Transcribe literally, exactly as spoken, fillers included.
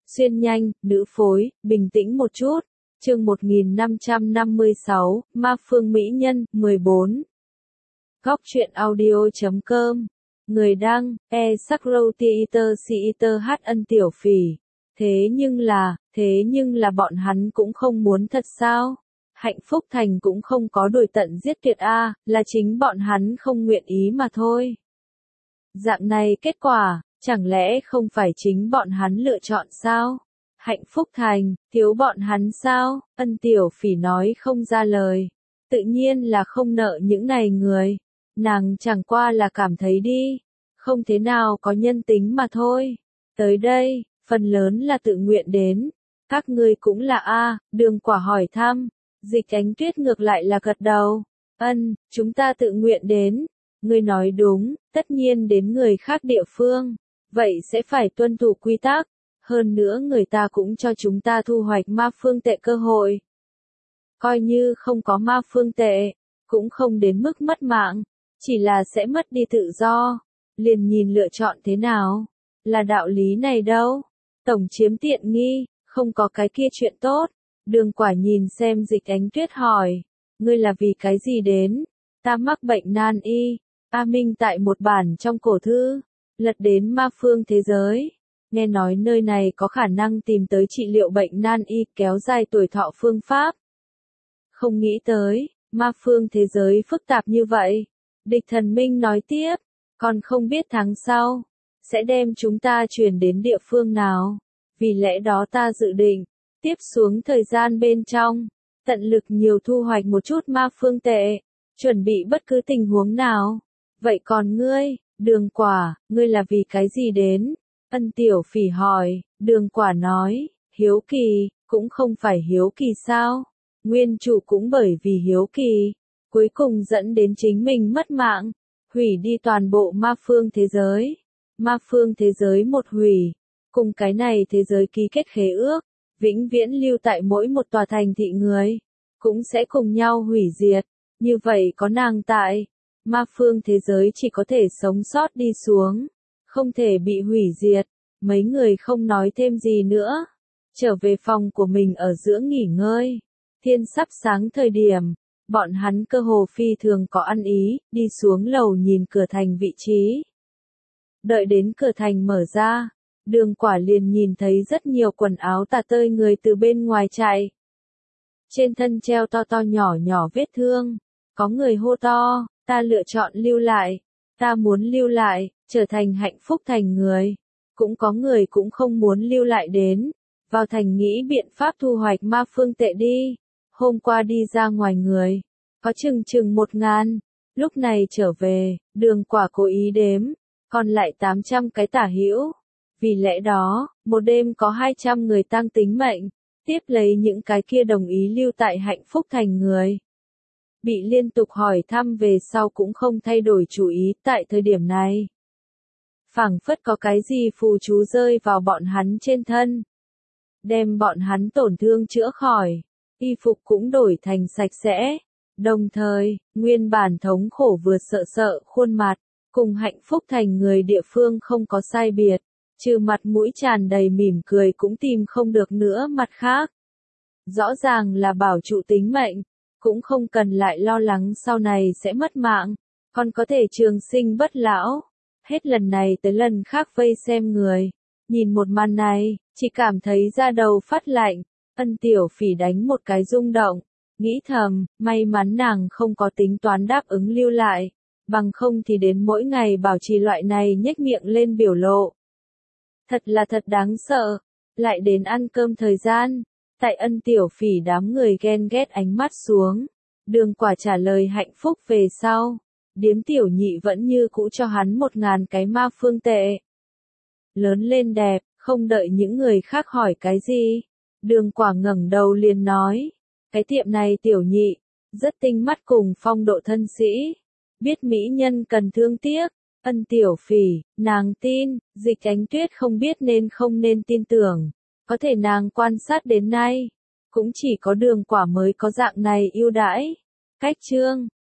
Xuyên nhanh, nữ phối, bình tĩnh một chút. Chương một nghìn năm trăm năm mươi sáu, Ma Phương Mỹ Nhân, mười bốn. Góc truyện audio.com. Người đăng, e Sakro Theater Theater H ân tiểu phỉ. Thế nhưng là, thế nhưng là bọn hắn cũng không muốn thật sao? Hạnh Phúc Thành cũng không có đuổi tận giết tuyệt a, là chính bọn hắn không nguyện ý mà thôi. Dạng này kết quả, chẳng lẽ không phải chính bọn hắn lựa chọn sao? Hạnh Phúc Thành, thiếu bọn hắn sao? Ân tiểu phỉ nói không ra lời. Tự nhiên là không nợ những này người. Nàng chẳng qua là cảm thấy đi. Không thế nào có nhân tính mà thôi. Tới đây, phần lớn là tự nguyện đến. Các ngươi cũng là A, Đường Quả hỏi thăm. Dịch Ánh Tuyết ngược lại là gật đầu. Ân, chúng ta tự nguyện đến. Ngươi nói đúng, tất nhiên đến người khác địa phương. Vậy sẽ phải tuân thủ quy tắc. Hơn nữa người ta cũng cho chúng ta thu hoạch ma phương tệ cơ hội. Coi như không có ma phương tệ, cũng không đến mức mất mạng, chỉ là sẽ mất đi tự do. Liền nhìn lựa chọn thế nào, là đạo lý này đâu. Tổng chiếm tiện nghi, không có cái kia chuyện tốt. Đường Quả nhìn xem Dịch Ánh Tuyết hỏi, ngươi là vì cái gì đến? Ta mắc bệnh nan y. A Minh tại một bản trong cổ thư, lật đến ma phương thế giới. Nghe nói nơi này có khả năng tìm tới trị liệu bệnh nan y kéo dài tuổi thọ phương pháp. Không nghĩ tới, ma phương thế giới phức tạp như vậy. Địch Thần Minh nói tiếp, còn không biết tháng sau, sẽ đem chúng ta chuyển đến địa phương nào. Vì lẽ đó ta dự định, tiếp xuống thời gian bên trong, tận lực nhiều thu hoạch một chút ma phương tệ, chuẩn bị bất cứ tình huống nào. Vậy còn ngươi, Đường Quả, ngươi là vì cái gì đến? Ân tiểu phỉ hỏi. Đường Quả nói, hiếu kỳ, cũng không phải hiếu kỳ sao? Nguyên chủ cũng bởi vì hiếu kỳ, cuối cùng dẫn đến chính mình mất mạng, hủy đi toàn bộ ma phương thế giới. Ma phương thế giới một hủy, cùng cái này thế giới ký kết khế ước, vĩnh viễn lưu tại mỗi một tòa thành thị người, cũng sẽ cùng nhau hủy diệt. Như vậy có nàng tại, ma phương thế giới chỉ có thể sống sót đi xuống, không thể bị hủy diệt. Mấy người không nói thêm gì nữa, trở về phòng của mình ở giữa nghỉ ngơi. Thiên sắp sáng thời điểm, bọn hắn cơ hồ phi thường có ăn ý, đi xuống lầu nhìn cửa thành vị trí. Đợi đến cửa thành mở ra, Đường Quả liền nhìn thấy rất nhiều quần áo tả tơi người từ bên ngoài chạy. Trên thân treo to to nhỏ nhỏ vết thương, có người hô to, ta lựa chọn lưu lại, ta muốn lưu lại, trở thành Hạnh Phúc Thành người. Cũng có người cũng không muốn lưu lại đến, vào thành nghĩ biện pháp thu hoạch ma phương tệ đi. Hôm qua đi ra ngoài người, có chừng chừng một ngàn, lúc này trở về, Đường Quả cố ý đếm, còn lại tám trăm cái tả hữu. Vì lẽ đó, một đêm có hai trăm người tăng tính mệnh, tiếp lấy những cái kia đồng ý lưu tại Hạnh Phúc Thành người. Bị liên tục hỏi thăm về sau cũng không thay đổi chủ ý tại thời điểm này. Phảng phất có cái gì phù chú rơi vào bọn hắn trên thân, đem bọn hắn tổn thương chữa khỏi, y phục cũng đổi thành sạch sẽ. Đồng thời, nguyên bản thống khổ vừa sợ sợ khuôn mặt, cùng Hạnh Phúc Thành người địa phương không có sai biệt, trừ mặt mũi tràn đầy mỉm cười cũng tìm không được nữa mặt khác. Rõ ràng là bảo trụ tính mệnh, cũng không cần lại lo lắng sau này sẽ mất mạng, còn có thể trường sinh bất lão. Hết lần này tới lần khác vây xem người, nhìn một màn này, chỉ cảm thấy da đầu phát lạnh. Ân tiểu phỉ đánh một cái rung động, nghĩ thầm, may mắn nàng không có tính toán đáp ứng lưu lại, bằng không thì đến mỗi ngày bảo trì loại này nhếch miệng lên biểu lộ. Thật là thật đáng sợ. Lại đến ăn cơm thời gian, tại Ân tiểu phỉ đám người ghen ghét ánh mắt xuống, Đường Quả trả lời hạnh phúc về sau. Điếm tiểu nhị vẫn như cũ cho hắn một ngàn cái ma phương tệ. Lớn lên đẹp, không đợi những người khác hỏi cái gì. Đường Quả ngẩng đầu liền nói, cái tiệm này tiểu nhị, rất tinh mắt cùng phong độ thân sĩ. Biết mỹ nhân cần thương tiếc. Ân tiểu phỉ, nàng tin, Dịch Ánh Tuyết không biết nên không nên tin tưởng. Có thể nàng quan sát đến nay, cũng chỉ có Đường Quả mới có dạng này ưu đãi. Cách chương